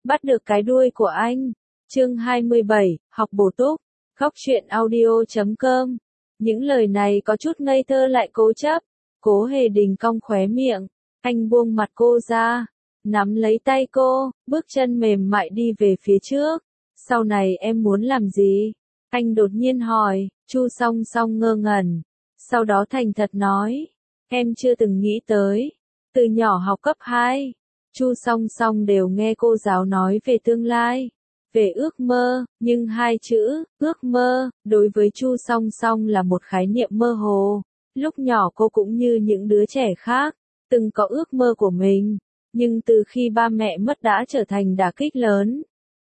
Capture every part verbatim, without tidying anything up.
bắt được cái đuôi của anh. Chương hai mươi bảy, học bổ túc. Góc truyện audio chấm com. Những lời này có chút ngây thơ lại cố chấp. Cố Hề Đình cong khóe miệng, anh buông mặt cô ra, nắm lấy tay cô, bước chân mềm mại đi về phía trước. Sau này em muốn làm gì? Anh đột nhiên hỏi. Chu Song Song ngơ ngẩn, sau đó thành thật nói, em chưa từng nghĩ tới. Từ nhỏ học cấp hai, Chu Song Song đều nghe cô giáo nói về tương lai, về ước mơ, nhưng hai chữ, ước mơ, đối với Chu Song Song là một khái niệm mơ hồ. Lúc nhỏ cô cũng như những đứa trẻ khác, từng có ước mơ của mình, nhưng từ khi ba mẹ mất đã trở thành đả kích lớn.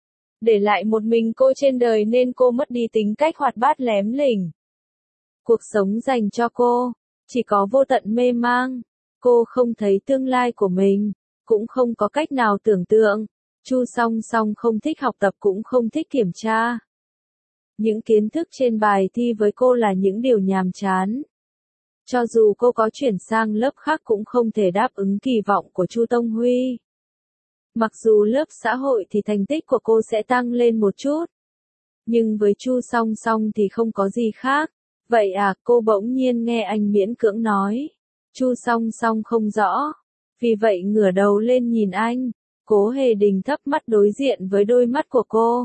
Để lại một mình cô trên đời nên cô mất đi tính cách hoạt bát lém lỉnh. Cuộc sống dành cho cô, chỉ có vô tận mê mang. Cô không thấy tương lai của mình, cũng không có cách nào tưởng tượng. Chu Song Song không thích học tập cũng không thích kiểm tra. Những kiến thức trên bài thi với cô là những điều nhàm chán. Cho dù cô có chuyển sang lớp khác cũng không thể đáp ứng kỳ vọng của Chu Tông Huy. Mặc dù lớp xã hội thì thành tích của cô sẽ tăng lên một chút. Nhưng với Chu Song Song thì không có gì khác. Vậy à, cô bỗng nhiên nghe anh miễn cưỡng nói. Chu Song Song không rõ. Vì vậy ngửa đầu lên nhìn anh. Cố Hề Đình thấp mắt đối diện với đôi mắt của cô.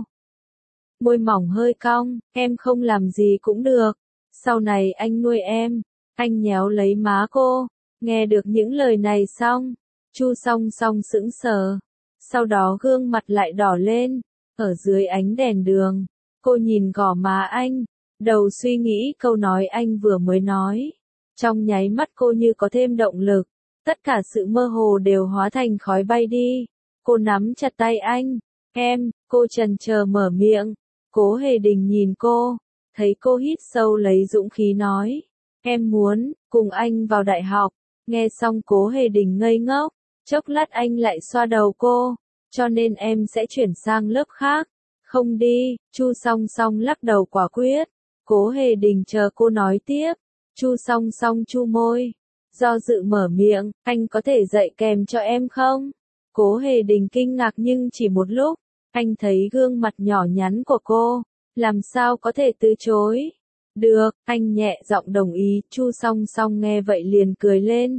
Môi mỏng hơi cong, em không làm gì cũng được. Sau này anh nuôi em. Anh nhéo lấy má cô. Nghe được những lời này xong, Chu Song Song sững sờ. Sau đó gương mặt lại đỏ lên. Ở dưới ánh đèn đường, cô nhìn gò má anh, đầu suy nghĩ câu nói anh vừa mới nói. Trong nháy mắt cô như có thêm động lực. Tất cả sự mơ hồ đều hóa thành khói bay đi. Cô nắm chặt tay anh. Em, cô chần chờ mở miệng. Cố Hề Đình nhìn cô, thấy cô hít sâu lấy dũng khí nói. Em muốn, cùng anh vào đại học. Nghe xong Cố Hề Đình ngây ngốc, chốc lát anh lại xoa đầu cô. Cho nên em sẽ chuyển sang lớp khác. Không đi, Chu Song Song lắc đầu quả quyết. Cố Hề Đình chờ cô nói tiếp. Chu Song Song chu môi, do dự mở miệng, anh có thể dạy kèm cho em không? Cố Hề Đình kinh ngạc nhưng chỉ một lúc, anh thấy gương mặt nhỏ nhắn của cô, làm sao có thể từ chối. Được, anh nhẹ giọng đồng ý. Chu Song Song nghe vậy liền cười lên.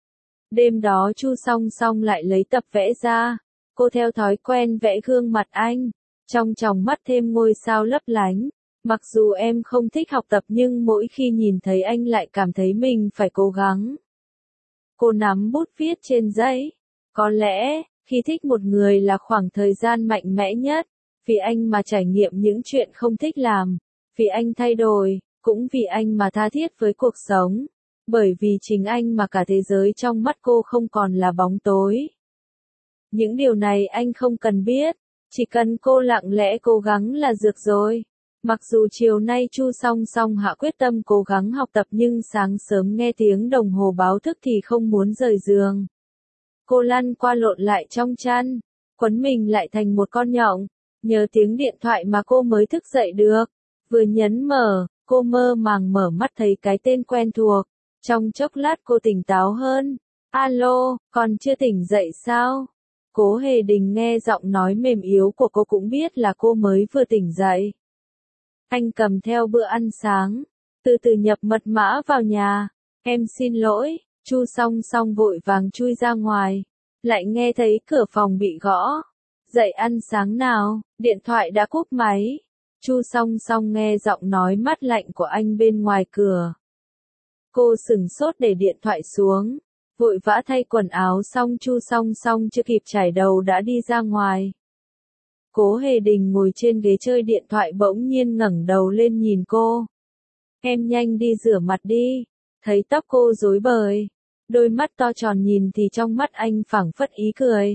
Đêm đó Chu Song Song lại lấy tập vẽ ra, cô theo thói quen vẽ gương mặt anh, trong tròng mắt thêm ngôi sao lấp lánh. Mặc dù em không thích học tập nhưng mỗi khi nhìn thấy anh lại cảm thấy mình phải cố gắng. Cô nắm bút viết trên giấy. Có lẽ, khi thích một người là khoảng thời gian mạnh mẽ nhất, vì anh mà trải nghiệm những chuyện không thích làm, vì anh thay đổi, cũng vì anh mà tha thiết với cuộc sống, bởi vì chính anh mà cả thế giới trong mắt cô không còn là bóng tối. Những điều này anh không cần biết, chỉ cần cô lặng lẽ cố gắng là được rồi. Mặc dù chiều nay Chu Song Song hạ quyết tâm cố gắng học tập nhưng sáng sớm nghe tiếng đồng hồ báo thức thì không muốn rời giường. Cô lăn qua lộn lại trong chăn, quấn mình lại thành một con nhộng, nhớ tiếng điện thoại mà cô mới thức dậy được. Vừa nhấn mở, cô mơ màng mở mắt thấy cái tên quen thuộc. Trong chốc lát cô tỉnh táo hơn. Alo, còn chưa tỉnh dậy sao? Cố Hề Đình nghe giọng nói mềm yếu của cô cũng biết là cô mới vừa tỉnh dậy. Anh cầm theo bữa ăn sáng, từ từ nhập mật mã vào nhà. Em xin lỗi. Chu Song Song vội vàng chui ra ngoài, lại nghe thấy cửa phòng bị gõ. Dậy ăn sáng nào, điện thoại đã cúp máy. Chu Song Song nghe giọng nói mát lạnh của anh bên ngoài cửa. Cô sửng sốt để điện thoại xuống, vội vã thay quần áo xong Chu Song Song chưa kịp chải đầu đã đi ra ngoài. Cố Hề Đình ngồi trên ghế chơi điện thoại bỗng nhiên ngẩng đầu lên nhìn cô. Em nhanh đi rửa mặt đi. Thấy tóc cô rối bời, đôi mắt to tròn nhìn thì trong mắt anh phảng phất ý cười.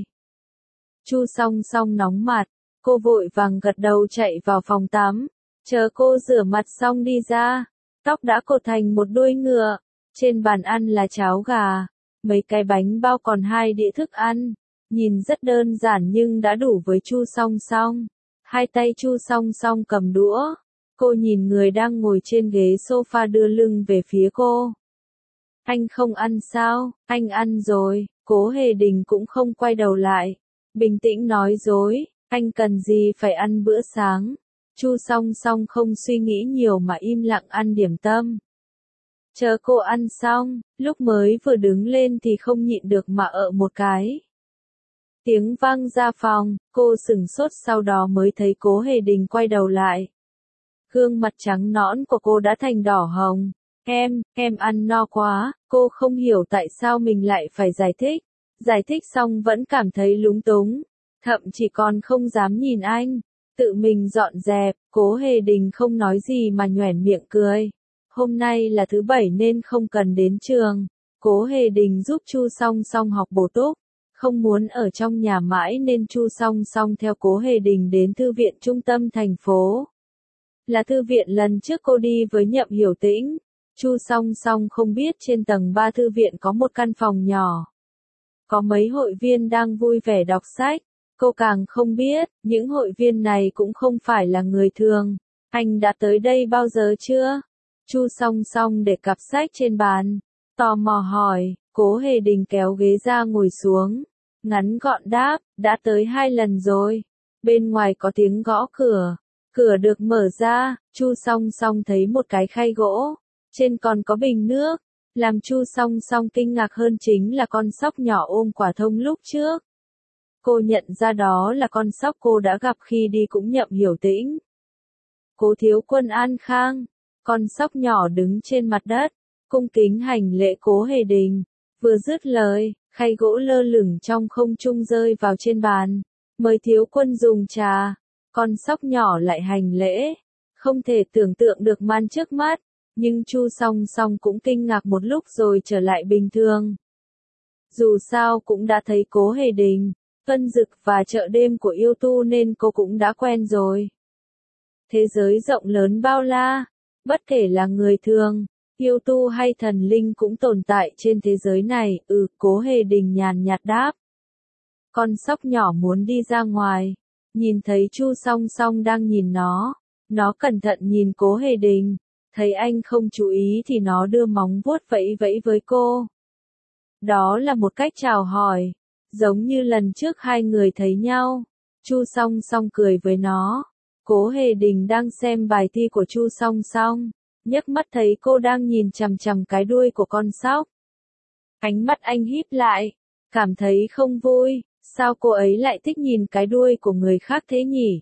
Chu Song Song nóng mặt, cô vội vàng gật đầu chạy vào phòng tắm, chờ cô rửa mặt xong đi ra. Tóc đã cột thành một đuôi ngựa, trên bàn ăn là cháo gà, mấy cái bánh bao còn hai đĩa thức ăn. Nhìn rất đơn giản nhưng đã đủ với Chu Song Song. Hai tay Chu Song Song cầm đũa. Cô nhìn người đang ngồi trên ghế sofa đưa lưng về phía cô. Anh không ăn sao? Anh ăn rồi. Cố Hề Đình cũng không quay đầu lại. bình tĩnh nói dối, anh cần gì phải ăn bữa sáng. Chu Song Song không suy nghĩ nhiều mà im lặng ăn điểm tâm. Chờ cô ăn xong, lúc mới vừa đứng lên thì không nhịn được mà ợ một cái. Tiếng vang ra phòng, cô sửng sốt sau đó mới thấy Cố Hề Đình quay đầu lại. Gương mặt trắng nõn của cô đã thành đỏ hồng. Em, em ăn no quá, cô không hiểu tại sao mình lại phải giải thích. Giải thích xong vẫn cảm thấy lúng túng, thậm chí còn không dám nhìn anh. Tự mình dọn dẹp, Cố Hề Đình không nói gì mà nhoẻn miệng cười. Hôm nay là thứ bảy nên không cần đến trường. Cố Hề Đình giúp Chu Song Song học bổ túc. Không muốn ở trong nhà mãi nên Chu Song Song theo Cố Hề Đình đến thư viện trung tâm thành phố. Là thư viện lần trước cô đi với Nhậm Hiểu Tĩnh. Chu Song Song không biết trên tầng ba thư viện có một căn phòng nhỏ. Có mấy hội viên đang vui vẻ đọc sách. Cô càng không biết, những hội viên này cũng không phải là người thường. Anh đã tới đây bao giờ chưa? Chu Song Song để cặp sách trên bàn. Tò mò hỏi, Cố Hề Đình kéo ghế ra ngồi xuống. Ngắn gọn đáp, đã tới hai lần rồi. Bên ngoài có tiếng gõ cửa. Cửa được mở ra, Chu Song Song thấy một cái khay gỗ. Trên còn có bình nước. Làm Chu Song Song kinh ngạc hơn chính là con sóc nhỏ ôm quả thông lúc trước. Cô nhận ra đó là con sóc cô đã gặp khi đi cũng Nhậm Hiểu Tĩnh. Cố thiếu quân an khang. Con sóc nhỏ đứng trên mặt đất, cung kính hành lễ Cố Hề Đình. Vừa dứt lời, khay gỗ lơ lửng trong không trung rơi vào trên bàn. Mời thiếu quân dùng trà. Con sóc nhỏ lại hành lễ. Không thể tưởng tượng được màn trước mắt. Nhưng Chu Song Song cũng kinh ngạc một lúc rồi trở lại bình thường. Dù sao cũng đã thấy Cố Hề Đình, Vân Dực và chợ đêm của yêu tu nên cô cũng đã quen rồi. Thế giới rộng lớn bao la, bất kể là người thường, yêu tu hay thần linh cũng tồn tại trên thế giới này. Ừ, Cố Hề Đình nhàn nhạt đáp. Con sóc nhỏ muốn đi ra ngoài, nhìn thấy Chu Song Song đang nhìn nó, nó cẩn thận nhìn Cố Hề Đình. Thấy anh không chú ý thì nó đưa móng vuốt vẫy vẫy với cô. Đó là một cách chào hỏi, giống như lần trước hai người thấy nhau. Chu Song Song cười với nó. Cố Hề Đình đang xem bài thi của Chu Song Song, nhấc mắt thấy cô đang nhìn chằm chằm cái đuôi của con sóc. Ánh mắt anh híp lại, cảm thấy không vui, sao cô ấy lại thích nhìn cái đuôi của người khác thế nhỉ?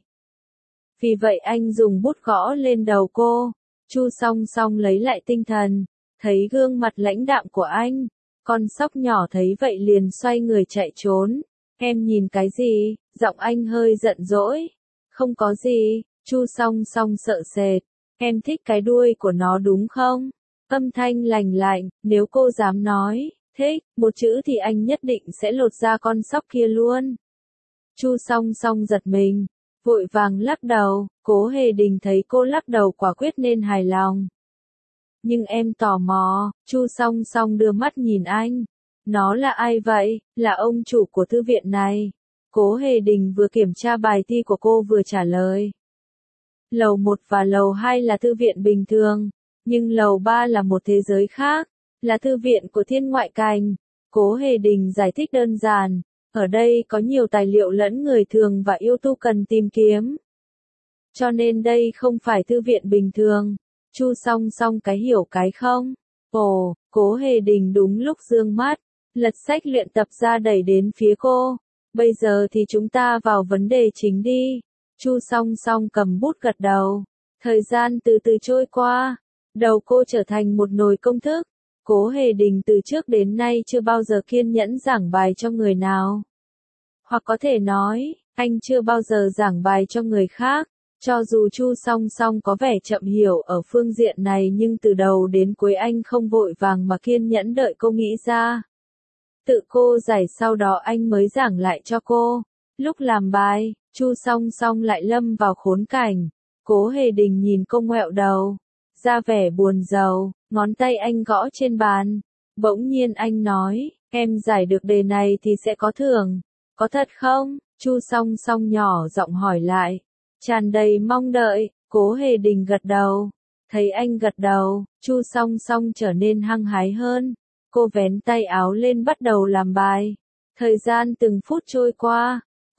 Vì vậy anh dùng bút gõ lên đầu cô. Chu Song Song lấy lại tinh thần, thấy gương mặt lãnh đạm của anh, con sóc nhỏ thấy vậy liền xoay người chạy trốn. Em nhìn cái gì? Giọng anh hơi giận dỗi. Không có gì, Chu Song Song sợ sệt. Em thích cái đuôi của nó đúng không? Âm thanh lành lạnh, nếu cô dám nói, thích, một chữ thì anh nhất định sẽ lột da con sóc kia luôn. Chu Song Song giật mình. Vội vàng lắc đầu, Cố Hề Đình thấy cô lắc đầu quả quyết nên hài lòng. Nhưng em tò mò, Chu Song Song đưa mắt nhìn anh. Nó là ai vậy? Là ông chủ của thư viện này. Cố Hề Đình vừa kiểm tra bài thi của cô vừa trả lời. Lầu một và lầu hai là thư viện bình thường, nhưng lầu ba là một thế giới khác, là thư viện của Thiên Ngoại Cảnh. Cố Hề Đình giải thích đơn giản. Ở đây có nhiều tài liệu lẫn người thường và yêu tu cần tìm kiếm. Cho nên đây không phải thư viện bình thường. Chu Song Song cái hiểu cái không? Ồ, Cố Hề Đình đúng lúc dương mắt, lật sách luyện tập ra đẩy đến phía cô. Bây giờ thì chúng ta vào vấn đề chính đi. Chu Song Song cầm bút gật đầu. Thời gian từ từ trôi qua. Đầu cô trở thành một nồi công thức. Cố Hề Đình từ trước đến nay chưa bao giờ kiên nhẫn giảng bài cho người nào. Hoặc có thể nói, anh chưa bao giờ giảng bài cho người khác. Cho dù Chu Song Song có vẻ chậm hiểu ở phương diện này nhưng từ đầu đến cuối anh không vội vàng mà kiên nhẫn đợi cô nghĩ ra. Tự cô giải sau đó anh mới giảng lại cho cô. Lúc làm bài, Chu Song Song lại lâm vào khốn cảnh. Cố Hề Đình nhìn cô ngoẹo đầu, ra vẻ buồn rầu, ngón tay anh gõ trên bàn. Bỗng nhiên anh nói, em giải được đề này thì sẽ có thưởng. Có thật không? Chu Song Song nhỏ giọng hỏi lại. Tràn đầy mong đợi, Cố Hề Đình gật đầu. Thấy anh gật đầu, Chu Song Song trở nên hăng hái hơn. Cô vén tay áo lên bắt đầu làm bài. Thời gian từng phút trôi qua,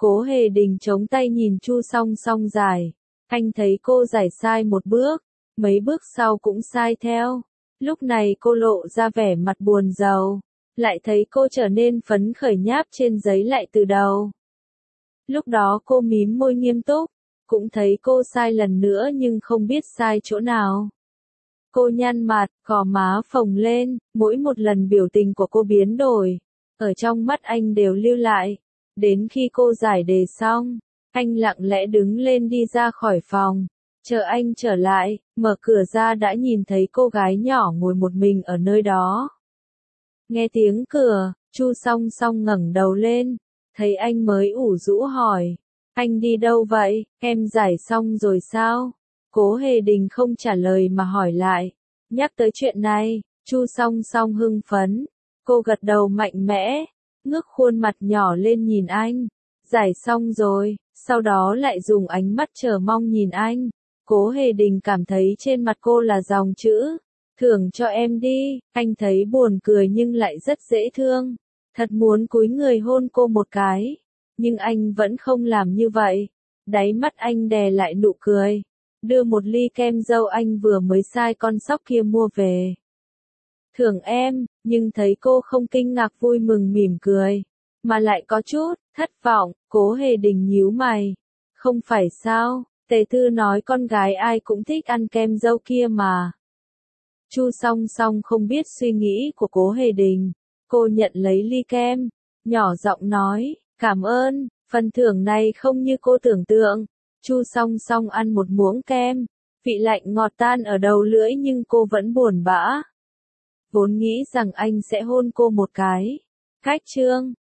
Cố Hề Đình chống tay nhìn Chu Song Song giải. Anh thấy cô giải sai một bước, mấy bước sau cũng sai theo. Lúc này cô lộ ra vẻ mặt buồn rầu, lại thấy cô trở nên phấn khởi nháp trên giấy lại từ đầu. Lúc đó cô mím môi nghiêm túc, cũng thấy cô sai lần nữa nhưng không biết sai chỗ nào. Cô nhăn mặt, gò má phồng lên, mỗi một lần biểu tình của cô biến đổi, ở trong mắt anh đều lưu lại. Đến khi cô giải đề xong, anh lặng lẽ đứng lên đi ra khỏi phòng. Chờ anh trở lại, mở cửa ra đã nhìn thấy cô gái nhỏ ngồi một mình ở nơi đó. Nghe tiếng cửa, Chu Song Song ngẩng đầu lên, thấy anh mới ủ rũ hỏi, anh đi đâu vậy, em giải xong rồi sao? Cố Hề Đình không trả lời mà hỏi lại, nhắc tới chuyện này, Chu Song Song hưng phấn, cô gật đầu mạnh mẽ, ngước khuôn mặt nhỏ lên nhìn anh, giải xong rồi, sau đó lại dùng ánh mắt chờ mong nhìn anh. Cố Hề Đình cảm thấy trên mặt cô là dòng chữ, thưởng cho em đi, anh thấy buồn cười nhưng lại rất dễ thương, thật muốn cúi người hôn cô một cái, nhưng anh vẫn không làm như vậy, đáy mắt anh đè lại nụ cười, đưa một ly kem dâu anh vừa mới sai con sóc kia mua về. Thưởng em, nhưng thấy cô không kinh ngạc vui mừng mỉm cười, mà lại có chút thất vọng. Cố Hề Đình nhíu mày, không phải sao? Tề Thư nói con gái ai cũng thích ăn kem dâu kia mà. Chu Song Song không biết suy nghĩ của Cố Hề Đình, cô nhận lấy ly kem, nhỏ giọng nói, cảm ơn, phần thưởng này không như cô tưởng tượng. Chu Song Song ăn một muỗng kem, vị lạnh ngọt tan ở đầu lưỡi nhưng cô vẫn buồn bã. Vốn nghĩ rằng anh sẽ hôn cô một cái. Khách trương,